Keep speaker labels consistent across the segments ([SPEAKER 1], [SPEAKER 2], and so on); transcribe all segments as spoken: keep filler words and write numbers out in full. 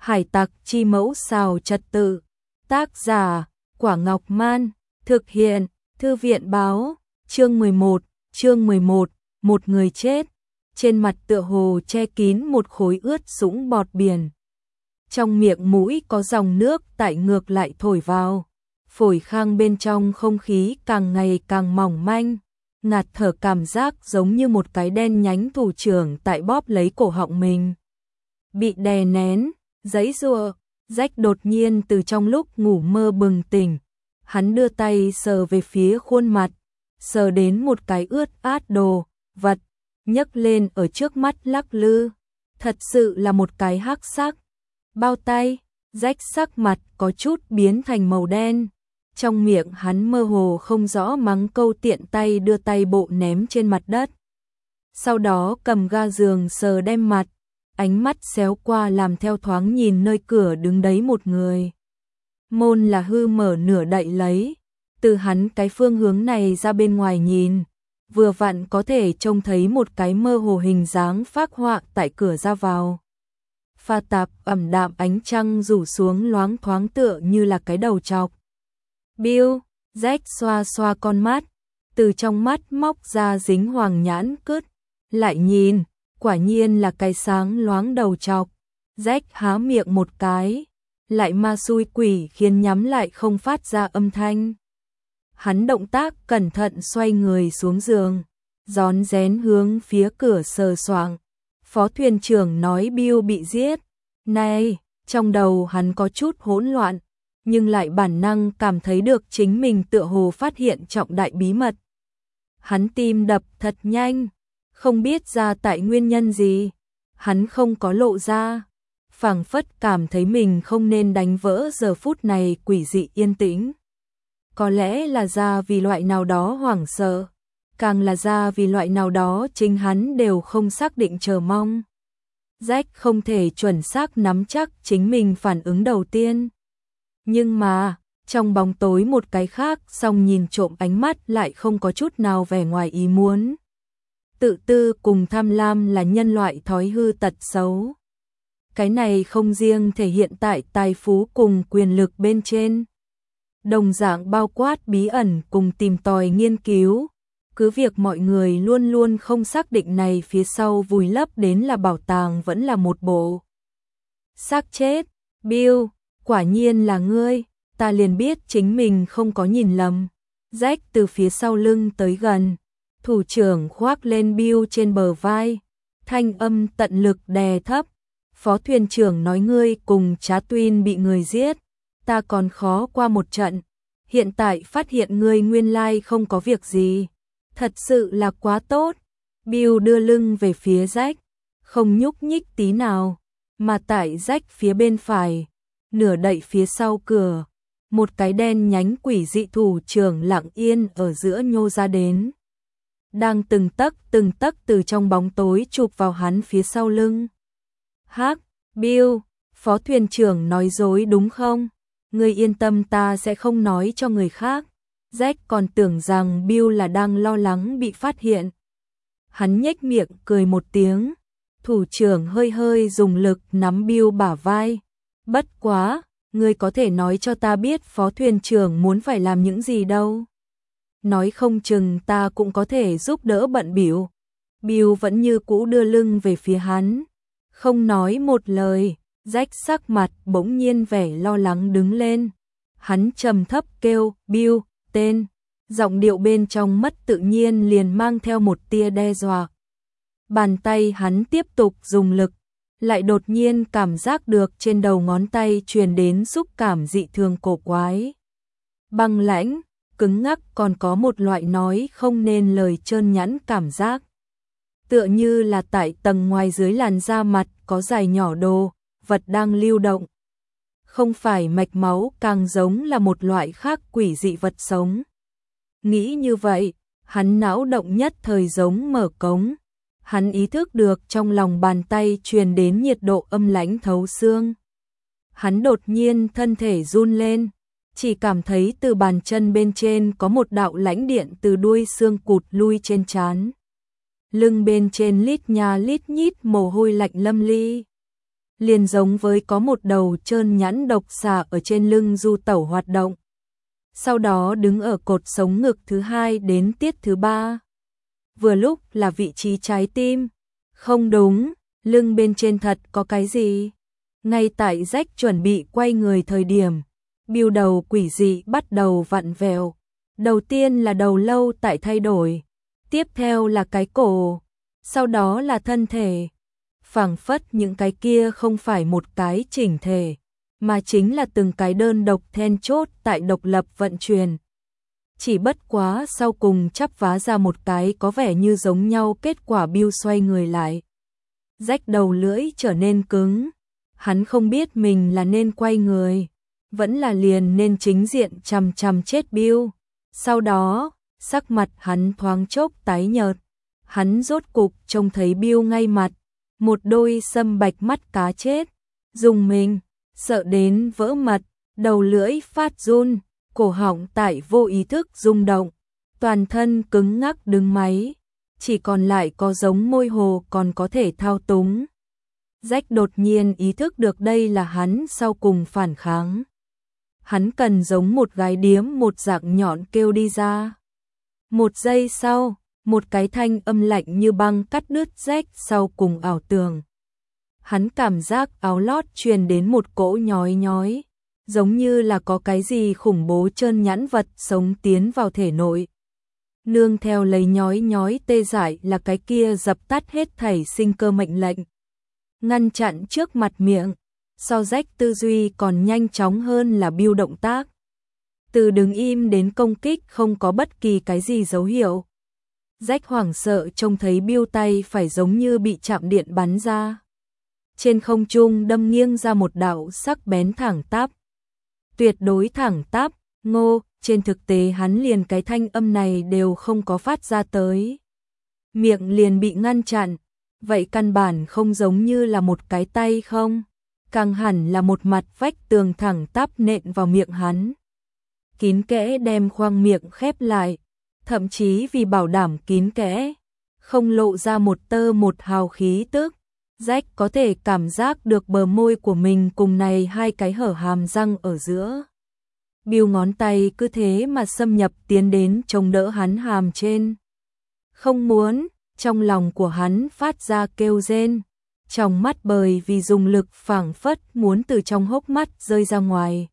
[SPEAKER 1] Hải tặc chi mẫu xào trật tự. Tác giả, Quả Ngọc Man. Thực hiện, Thư viện báo. Chương mười một, chương mười một, một người chết. Trên mặt tựa hồ che kín một khối ướt sũng bọt biển. Trong miệng mũi có dòng nước tại ngược lại thổi vào. Phổi khang bên trong không khí càng ngày càng mỏng manh. Ngạt thở cảm giác giống như một cái đen nhánh thủ trưởng tại bóp lấy cổ họng mình. Bị đè nén, giãy giụa, Rách đột nhiên từ trong lúc ngủ mơ bừng tỉnh. Hắn đưa tay sờ về phía khuôn mặt, sờ đến một cái ướt át đồ vật, nhấc lên ở trước mắt lắc lư. Thật sự là một cái hắc sắc bao tay. Rách sắc mặt có chút biến thành màu đen. Trong miệng hắn mơ hồ không rõ mắng câu tiện tay đưa tay bộ ném trên mặt đất. Sau đó cầm ga giường sờ đem mặt, ánh mắt xéo qua làm theo thoáng nhìn nơi cửa đứng đấy một người. Môn là hư mở nửa đậy lấy, từ hắn cái phương hướng này ra bên ngoài nhìn, vừa vặn có thể trông thấy một cái mơ hồ hình dáng phác họa tại cửa ra vào. Pha tạp ẩm đạm ánh trăng rủ xuống loáng thoáng tựa như là cái đầu trọc. Bill, Jack xoa xoa con mắt, từ trong mắt móc ra dính hoàng nhãn cứt, lại nhìn, quả nhiên là cái sáng loáng đầu trọc. Jack há miệng một cái, lại ma xui quỷ khiến nhắm lại không phát ra âm thanh. Hắn động tác cẩn thận xoay người xuống giường, rón rén hướng phía cửa sờ soạng. Phó thuyền trưởng nói Bill bị giết. Này, trong đầu hắn có chút hỗn loạn, nhưng lại bản năng cảm thấy được chính mình tựa hồ phát hiện trọng đại bí mật. Hắn tim đập thật nhanh, không biết ra tại nguyên nhân gì, hắn không có lộ ra, phảng phất cảm thấy mình không nên đánh vỡ giờ phút này quỷ dị yên tĩnh. Có lẽ là ra vì loại nào đó hoảng sợ, càng là ra vì loại nào đó chính hắn đều không xác định chờ mong. Jack không thể chuẩn xác nắm chắc chính mình phản ứng đầu tiên. Nhưng mà, trong bóng tối một cái khác song nhìn trộm ánh mắt lại không có chút nào vẻ ngoài ý muốn. Tự tư cùng tham lam là nhân loại thói hư tật xấu. Cái này không riêng thể hiện tại tài phú cùng quyền lực bên trên, đồng dạng bao quát bí ẩn cùng tìm tòi nghiên cứu. Cứ việc mọi người luôn luôn không xác định này phía sau vùi lấp đến là bảo tàng vẫn là một bộ xác chết. Bill, quả nhiên là ngươi, ta liền biết chính mình không có nhìn lầm. Jack từ phía sau lưng tới gần, thủ trưởng khoác lên Bill trên bờ vai, thanh âm tận lực đè thấp. Phó thuyền trưởng nói ngươi cùng Trá Tuyên bị người giết, ta còn khó qua một trận, hiện tại phát hiện ngươi nguyên lai không có việc gì. Thật sự là quá tốt. Bill đưa lưng về phía Jack, không nhúc nhích tí nào, mà tại Jack phía bên phải, nửa đậy phía sau cửa, một cái đen nhánh quỷ dị thủ trưởng lặng yên ở giữa nhô ra đến, đang từng tấc từng tấc từ trong bóng tối chụp vào hắn phía sau lưng. Hắc, Bill, phó thuyền trưởng nói dối đúng không? Ngươi yên tâm, ta sẽ không nói cho người khác. Jack còn tưởng rằng Bill là đang lo lắng bị phát hiện. Hắn nhếch miệng cười một tiếng, thủ trưởng hơi hơi dùng lực nắm Bill bả vai. Bất quá, ngươi có thể nói cho ta biết phó thuyền trưởng muốn phải làm những gì đâu. Nói không chừng ta cũng có thể giúp đỡ bận bịu. Bill vẫn như cũ đưa lưng về phía hắn, không nói một lời. Jack sắc mặt bỗng nhiên vẻ lo lắng đứng lên. Hắn trầm thấp kêu, Bill, tên. Giọng điệu bên trong mất tự nhiên liền mang theo một tia đe dọa. Bàn tay hắn tiếp tục dùng lực, lại đột nhiên cảm giác được trên đầu ngón tay truyền đến xúc cảm dị thường cổ quái. Băng lãnh, cứng ngắc, còn có một loại nói không nên lời trơn nhẵn cảm giác. Tựa như là tại tầng ngoài dưới làn da mặt có dài nhỏ đồ vật đang lưu động. Không phải mạch máu, càng giống là một loại khác quỷ dị vật sống. Nghĩ như vậy, hắn não động nhất thời giống mở cống. Hắn ý thức được trong lòng bàn tay truyền đến nhiệt độ âm lãnh thấu xương. Hắn đột nhiên thân thể run lên, chỉ cảm thấy từ bàn chân bên trên có một đạo lãnh điện từ đuôi xương cụt lui trên trán. Lưng bên trên lít nha lít nhít mồ hôi lạnh lâm ly. liền giống với có một đầu trơn nhẵn độc xà ở trên lưng du tẩu hoạt động. Sau đó đứng ở cột sống ngực thứ hai đến tiết thứ ba. Vừa lúc là vị trí trái tim. Không đúng, lưng bên trên thật có cái gì? Ngay tại Jack chuẩn bị quay người thời điểm, bưu đầu quỷ dị bắt đầu vặn vẹo. Đầu tiên là đầu lâu tại thay đổi, tiếp theo là cái cổ, sau đó là thân thể. Phảng phất những cái kia không phải một cái chỉnh thể, mà chính là từng cái đơn độc then chốt tại độc lập vận chuyển. Chỉ bất quá sau cùng chắp vá ra một cái có vẻ như giống nhau kết quả bưu xoay người lại. Rách đầu lưỡi trở nên cứng, hắn không biết mình là nên quay người, vẫn là liền nên chính diện chằm chằm chết bưu. Sau đó, sắc mặt hắn thoáng chốc tái nhợt, hắn rốt cục trông thấy bưu ngay mặt, một đôi sâm bạch mắt cá chết, dùng mình, sợ đến vỡ mật, đầu lưỡi phát run, cổ họng tại vô ý thức rung động, toàn thân cứng ngắc đứng máy, chỉ còn lại có giống môi hồ còn có thể thao túng. Jack đột nhiên ý thức được đây là hắn sau cùng phản kháng. Hắn cần giống một gái điếm một dạng nhọn kêu đi ra. Một giây sau, một cái thanh âm lạnh như băng cắt đứt Jack sau cùng ảo tưởng. Hắn cảm giác áo lót truyền đến một cỗ nhói nhói, giống như là có cái gì khủng bố trơn nhẵn vật sống tiến vào thể nội. Nương theo lấy nhói nhói tê dại là cái kia dập tắt hết thảy sinh cơ mệnh lệnh. Ngăn chặn trước mặt miệng, so Jack tư duy còn nhanh chóng hơn là Bill động tác. Từ đứng im đến công kích không có bất kỳ cái gì dấu hiệu. Jack hoảng sợ trông thấy Bill tay phải giống như bị chạm điện bắn ra. Trên không trung đâm nghiêng ra một đạo sắc bén thẳng tắp. Tuyệt đối thẳng tắp, ngô, trên thực tế hắn liền cái thanh âm này đều không có phát ra tới. Miệng liền bị ngăn chặn, vậy căn bản không giống như là một cái tay không, càng hẳn là một mặt vách tường thẳng tắp nện vào miệng hắn. Kín kẽ đem khoang miệng khép lại, thậm chí vì bảo đảm kín kẽ, không lộ ra một tơ một hào khí tức. Jack có thể cảm giác được bờ môi của mình cùng này hai cái hở hàm răng ở giữa. Bill ngón tay cứ thế mà xâm nhập tiến đến chống đỡ hắn hàm trên. Không muốn, trong lòng của hắn phát ra kêu rên, trong mắt bởi vì dùng lực phảng phất muốn từ trong hốc mắt rơi ra ngoài.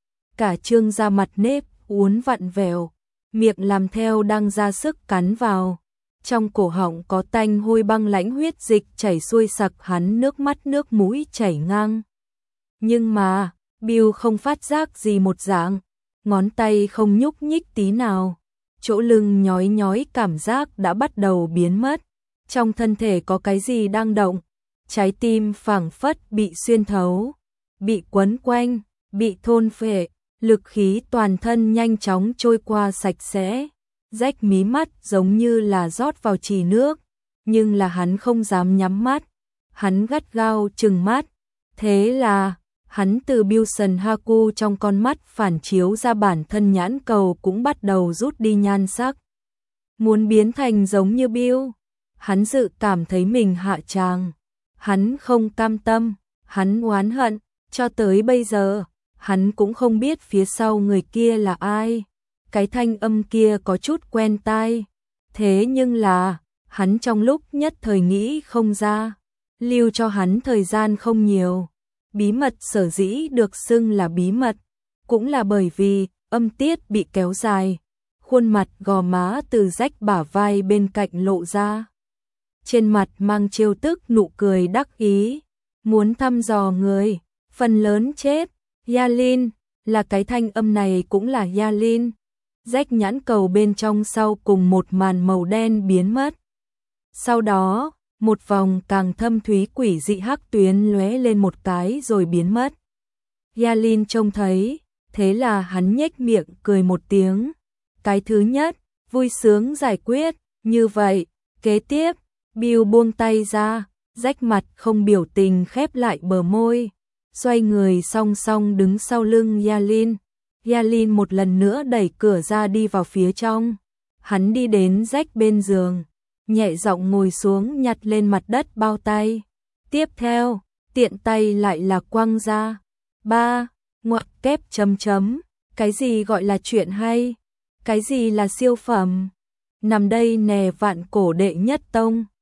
[SPEAKER 1] Cả trương da mặt nếp uốn vặn vẹo, miệng làm theo đang ra sức cắn vào. Trong cổ họng có tanh hôi băng lãnh huyết dịch chảy xuôi sặc hắn nước mắt nước mũi chảy ngang. Nhưng mà, Bill không phát giác gì một dạng, ngón tay không nhúc nhích tí nào. Chỗ lưng nhói nhói cảm giác đã bắt đầu biến mất. Trong thân thể có cái gì đang động. Trái tim phảng phất bị xuyên thấu, bị quấn quanh, bị thôn phệ, lực khí toàn thân nhanh chóng trôi qua sạch sẽ. Jack mí mắt giống như là rót vào trì nước, nhưng là hắn không dám nhắm mắt, hắn gắt gao trừng mắt. Thế là, hắn từ Bilson Haku trong con mắt phản chiếu ra bản thân nhãn cầu cũng bắt đầu rút đi nhan sắc. Muốn biến thành giống như Bill, hắn dự cảm thấy mình hạ tràng, hắn không cam tâm, hắn oán hận, cho tới bây giờ, hắn cũng không biết phía sau người kia là ai. Cái thanh âm kia có chút quen tai, thế nhưng là, hắn trong lúc nhất thời nghĩ không ra, lưu cho hắn thời gian không nhiều. Bí mật sở dĩ được xưng là bí mật, cũng là bởi vì âm tiết bị kéo dài, khuôn mặt gò má từ rách bả vai bên cạnh lộ ra. Trên mặt mang trêu tức nụ cười đắc ý, muốn thăm dò người, phần lớn chết, Yalin, là cái thanh âm này cũng là Yalin. Rách nhãn cầu bên trong sau cùng một màn màu đen biến mất. Sau đó, một vòng càng thâm thúy quỷ dị hắc tuyến lóe lên một cái rồi biến mất. Yalin trông thấy, thế là hắn nhếch miệng cười một tiếng. Cái thứ nhất, vui sướng giải quyết, như vậy, kế tiếp, Bill buông tay ra, rách mặt không biểu tình khép lại bờ môi, xoay người song song đứng sau lưng Yalin. Yalin một lần nữa đẩy cửa ra đi vào phía trong. Hắn đi đến Jack bên giường, nhẹ giọng ngồi xuống nhặt lên mặt đất bao tay. Tiếp theo, tiện tay lại là quăng ra. Ba, ngoặc kép chấm chấm, cái gì gọi là chuyện hay? Cái gì là siêu phẩm? Nằm đây nè vạn cổ đệ nhất tông.